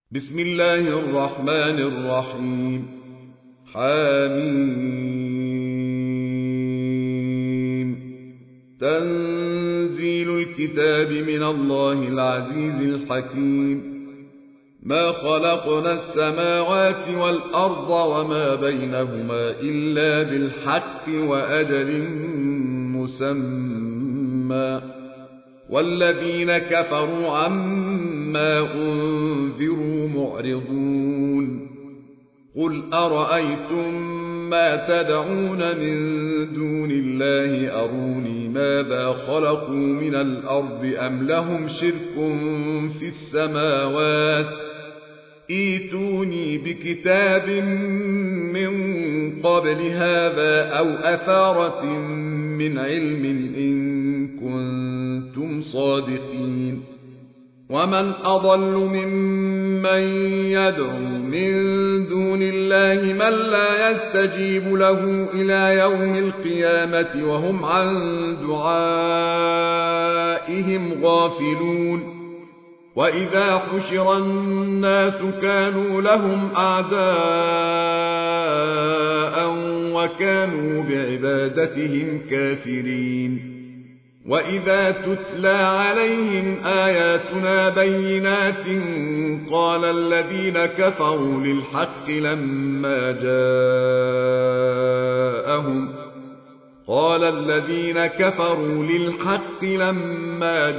بسم الله الرحمن الرحيم. حميم. تنزيل الكتاب من الله العزيز الحكيم. ما خلقنا السماوات والأرض وما بينهما إلا بالحق وأجل مسمى، والذين كفروا عما أنذروا معرضون. قل أرأيتم ما تدعون من دون الله أروني ماذا خلقوا من الأرض أم لهم شرك في السماوات، ائتوني بكتاب من قبل هذا أو أثارة من علم إن كنتم صادقين. ومن أضل ممن يدعو من دون الله من لا يستجيب له إلى يوم القيامة وهم عن دعائهم غافلون. وإذا حشر الناس كانوا لهم أعداء وكانوا بعبادتهم كافرين. وإذا تتلى عليهم آياتنا بينات قال الذين كفروا للحق لما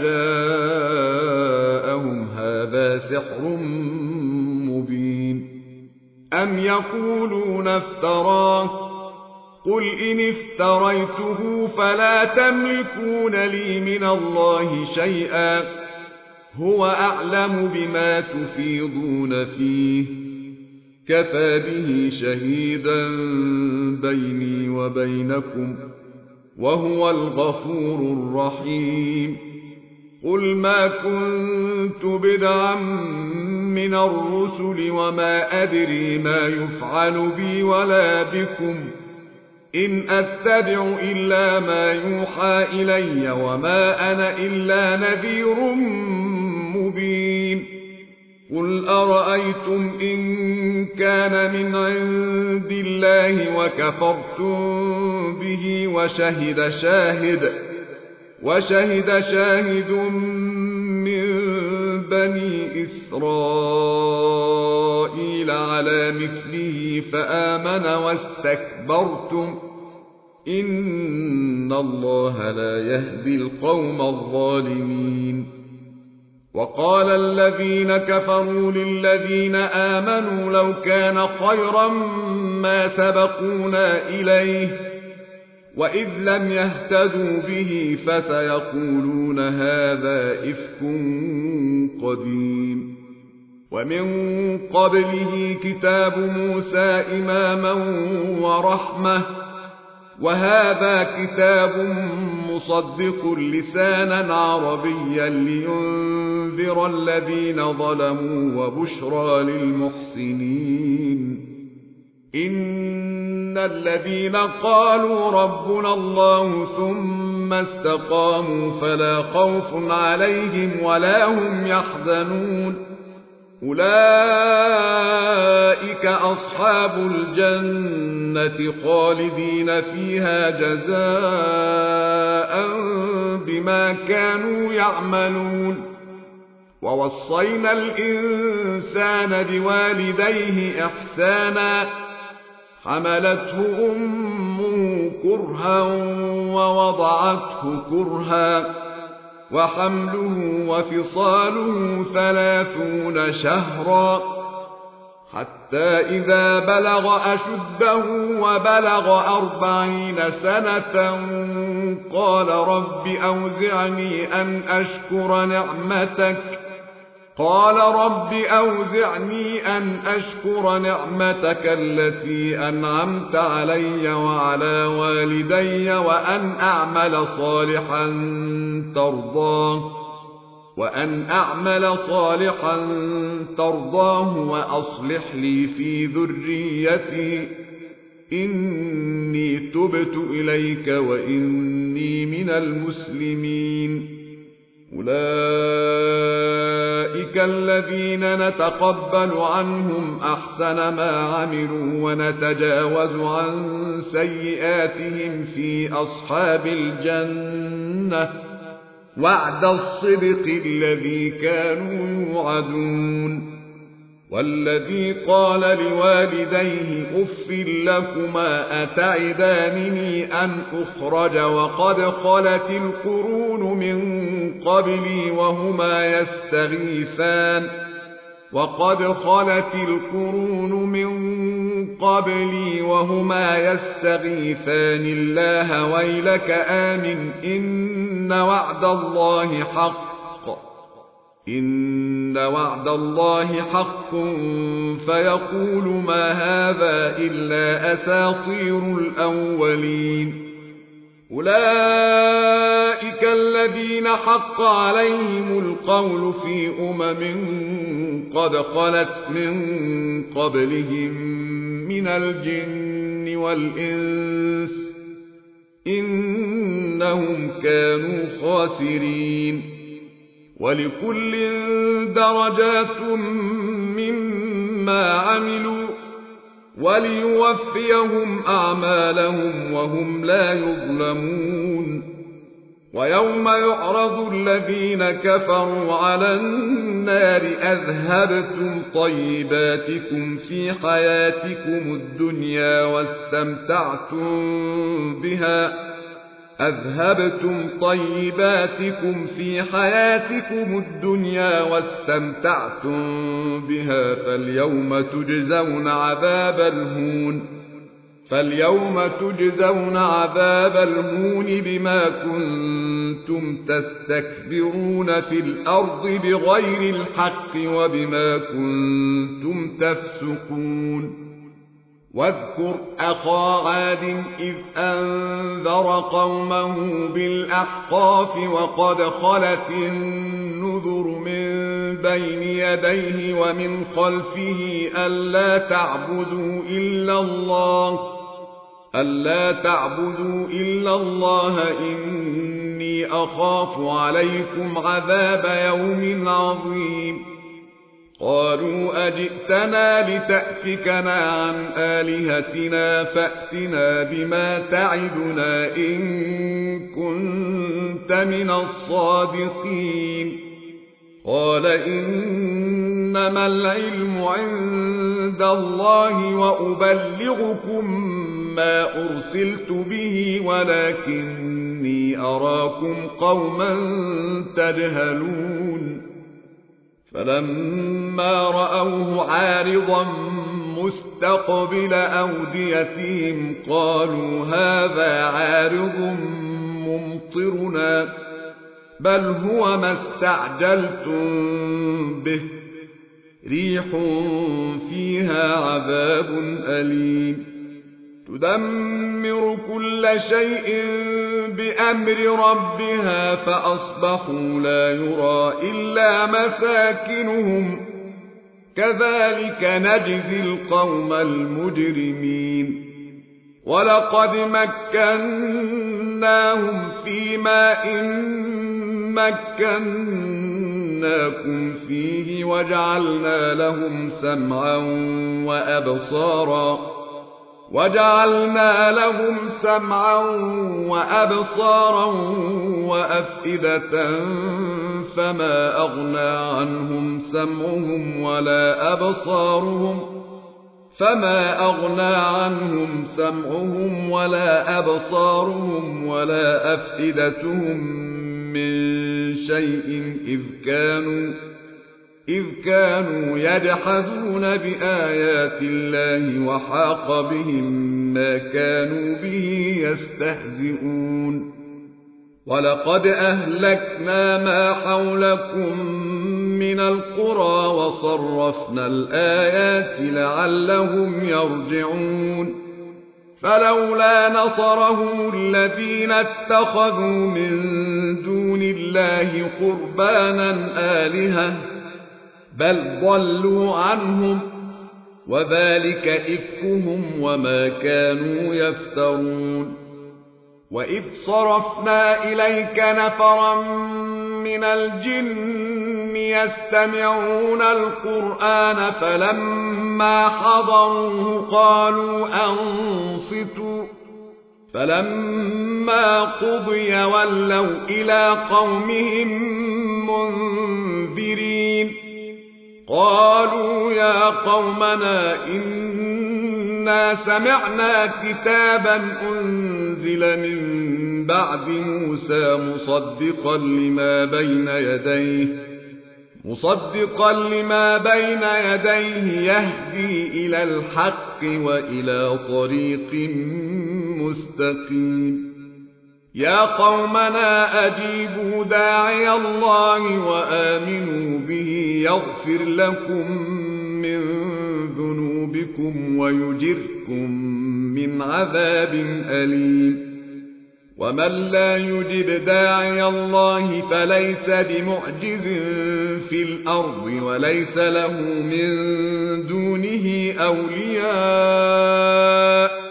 جاءهم هذا سحر مبين. أم يقولون افتراه، قل إن افتريته فلا تملكون لي من الله شيئا، هو أعلم بما تفيضون فيه، كفى به شهيدا بيني وبينكم، وهو الغفور الرحيم. قل ما كنت بدعا من الرسل وما أدري ما يفعل بي ولا بكم، إن أتبع إلا ما يوحى إلي وما أنا إلا نذير مبين. قل أرأيتم إن كان من عند الله وكفرتم به وشهد شاهد من بني إسرائيل على مثله فآمن واستكبرتم، إن الله لا يهدي القوم الظالمين. وقال الذين كفروا للذين آمنوا لو كان خيرا ما سبقونا إليه، وإذ لم يهتدوا به فسيقولون هذا إفك قديم. ومن قبله كتاب موسى إماما ورحمة، وهذا كتاب مصدق لسانا عربيا لينذر الذين ظلموا وبشرى للمحسنين. إن الذين قالوا ربنا الله ثم استقاموا فلا خوف عليهم ولا هم يحزنون، أولئك أصحاب الجنة خالدين فيها جزاء بما كانوا يعملون. ووصينا الإنسان بوالديه إحسانا، حملته أمه كرها ووضعته كرها، وحمله وفصاله 30 شهرا، حتى إذا بلغ أشده وبلغ 40 سنة قال رب أوزعني أن أشكر نعمتك التي أنعمت علي وعلى والدي وأن أعمل صالحا ترضاه وأصلح لي في ذريتي إني تبت إليك وإني من المسلمين. أولئك أولئك الذين نتقبل عنهم أحسن ما عملوا ونتجاوز عن سيئاتهم في أصحاب الجنة وعد الصدق الذي كانوا يوعدون. والذي قال لوالديه أف لكما أتعدانني أن أخرج وقد خلت القرون من قبلي وهما يستغيثان الله ويلك آمن إن وعد الله حق فيقول ما هذا إلا أساطير الأولين. أولئك الذين حق عليهم القول في قد خلت من قبلهم من الجن والإنس إنهم كانوا خاسرين. ولكل درجات مما عملوا وليوفيهم أعمالهم وهم لا يظلمون. ويوم يعرض الذين كفروا على النار أذهبتم طيباتكم في حياتكم الدنيا واستمتعتم بها فاليوم تجزون عذاب الهون بما كنتم تستكبرون في الأرض بغير الحق وبما كنتم تفسقون. واذكر أخا عاد إذ أنذر قومه بالأحقاف وقد خلت النذر من بين يديه ومن خلفه ألا تعبدوا إلا الله إني أخاف عليكم عذاب يوم عظيم. قالوا أجئتنا لتأفكنا عن آلهتنا فأتنا بما تعدنا إن كنت من الصادقين. قال إنما العلم عند الله وأبلغكم ما أرسلت به ولكني أراكم قوما تجهلون. فلما رأوه عارضا مستقبل أوديتهم قالوا هذا عارض ممطرنا بل هو ما استعجلتم به ريح فيها عذاب أليم تدمر كل شيء بأمر ربها فأصبحوا لا يرى إلا مساكنهم كذلك نجزي القوم المجرمين. ولقد مكناهم في ماء مكناكم فيه وجعلنا لهم سمعا وأبصارا وأفئدة فما أغنى عنهم سمعهم ولا أبصارهم ولا أفئدتهم من شيء إذ كانوا يجحدون بآيات الله وحاق بهم ما كانوا به يستهزئون. ولقد أهلكنا ما حولكم من القرى وصرفنا الآيات لعلهم يرجعون. فلولا نصرهم الذين اتخذوا من دون الله قربانا آلهة بل ضلوا عنهم وذلك إفكهم وما كانوا يفترون. وإذ صرفنا إليك نفرا من الجن يستمعون القرآن فلما حضروه قالوا أنصتوا فلما قضي ولوا إلى قومهم منذرين قالوا يا قومنا إنا سمعنا كتابا أنزل من بعد موسى مصدقا لما بين يديه يهدي إلى الحق وإلى طريق مستقيم يا قومنا أجيبوا داعي الله وآمنوا به يغفر لكم من ذنوبكم ويجركم من عذاب أليم ومن لا يجب داعي الله فليس بمعجز في الأرض وليس له من دونه أولياء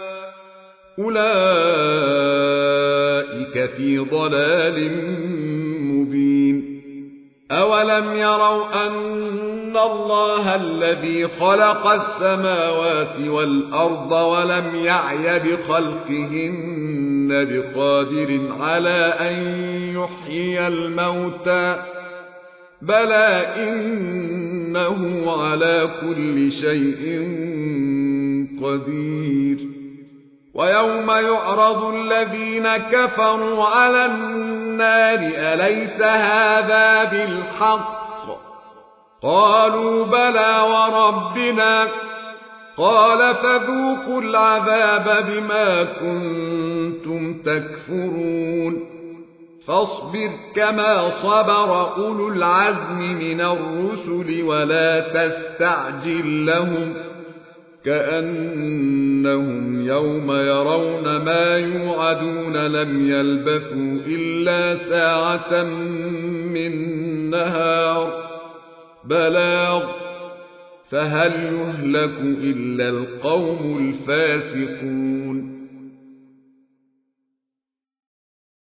أولئك في ضلال مبين أولم يروا أن الله الذي خلق السماوات والأرض ولم يعي بخلقهن بقادر على أن يحيي الموتى بلى إنه على كل شيء قدير ويوم يعرض الذين كفروا على النار أليس هذا بالحق قالوا بلى وربنا قال فذوقوا العذاب بما كنتم تكفرون فاصبر كما صبر أولو العزم من الرسل ولا تستعجل لهم كأنهم يوم يرون ما يوعدون لم يلبثوا إلا ساعة من نهار بلاغ فهل يهلك إلا القوم الفاسقون